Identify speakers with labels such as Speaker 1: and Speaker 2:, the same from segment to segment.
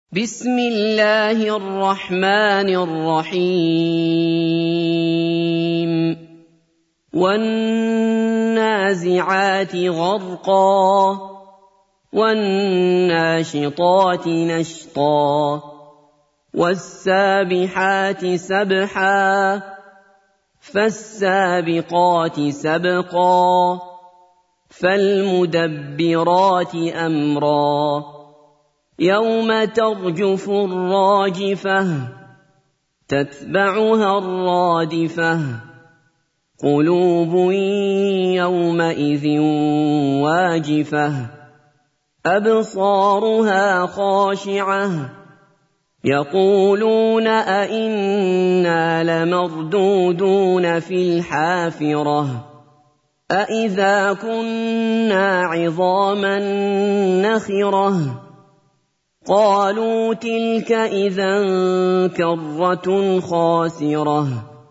Speaker 1: بسم الله الرحمن الرحيم والنازعات غرقا والناشطات نشطا والسابحات سبحا فالسابقات سبقا فالمدبرات أمرا يوم ترجف الراجفة تتبعها الرادفة قلوب يومئذ واجفة أبصارها خاشعة يقولون أئنا لمردودون في الحافرة أئذا كنا عظاما نخرة قالوا تلك إذا كرة خاسرة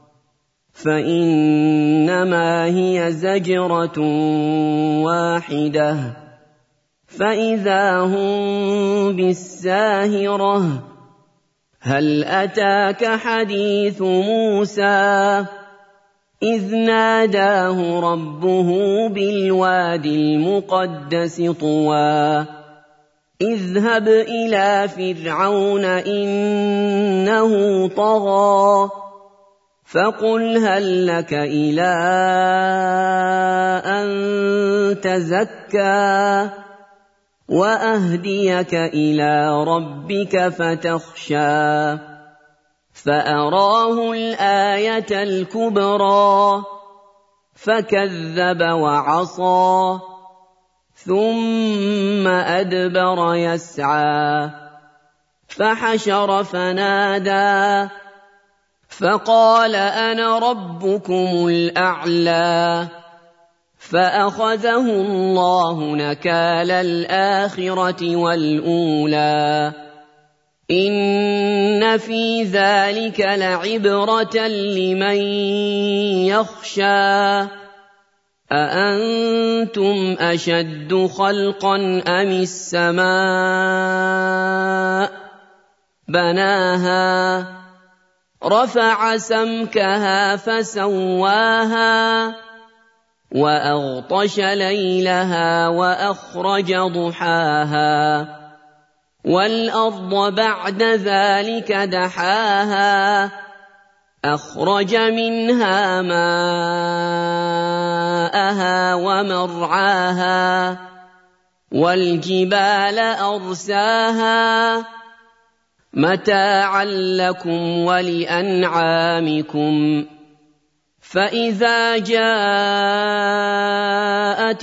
Speaker 1: فإنما هي زجرة واحدة فإذا هم بالساهرة هل أتاك حديث موسى إذ ناداه ربه بالوادي المقدس طوى اذهب إلى فرعون إنه طغى فقل هل لك إلى أن تزكى وأهديك إلى ربك فتخشى فأراه الآية الكبرى فكذب وعصى ثم أدبر يسعى فحشر فنادى فقال أنا ربكم الأعلى فأخذه الله نكال الآخرة والأولى إن في ذلك لعبرة لمن يخشى أأنتم أشد خلقا أم السماء بناها رفع سمكها فسواها وأغطش ليلها وأخرج ضحاها والأرض بعد ذلك دحاها أخرج منها ماءها ومرعاها والجبال أرساها متاعا لكم ولأنعامكم فإذا جاءت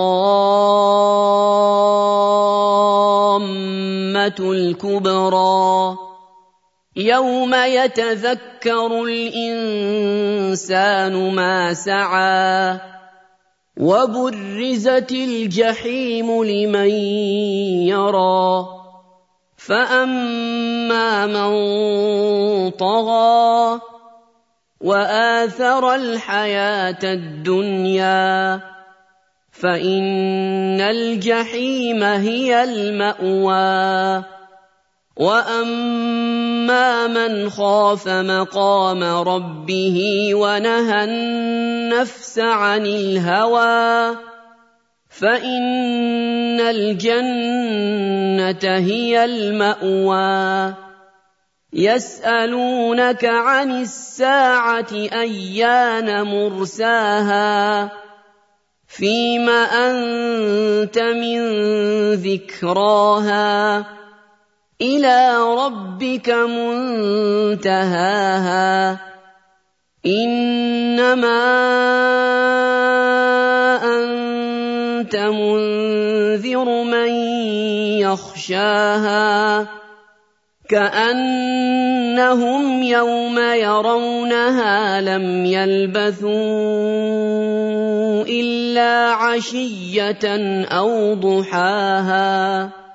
Speaker 1: الطامة الكبرى يوم يتذكر الإنسان ما سعى وبرزت الجحيم لمن يرى فأما من طغى وآثر الحياة الدنيا فإن الجحيم هي المأوى وأما من خاف مقام ربه ونهى النفس عن الهوى فإن الجنة هي المأوى يسألونك عن الساعة أيان مرساها فيم أنت من ذكراها إلى ربك منتهاها إنما أنت منذر من يخشاها كأنهم يوم يرونها لم يلبثوا إلا عشية أو ضحاها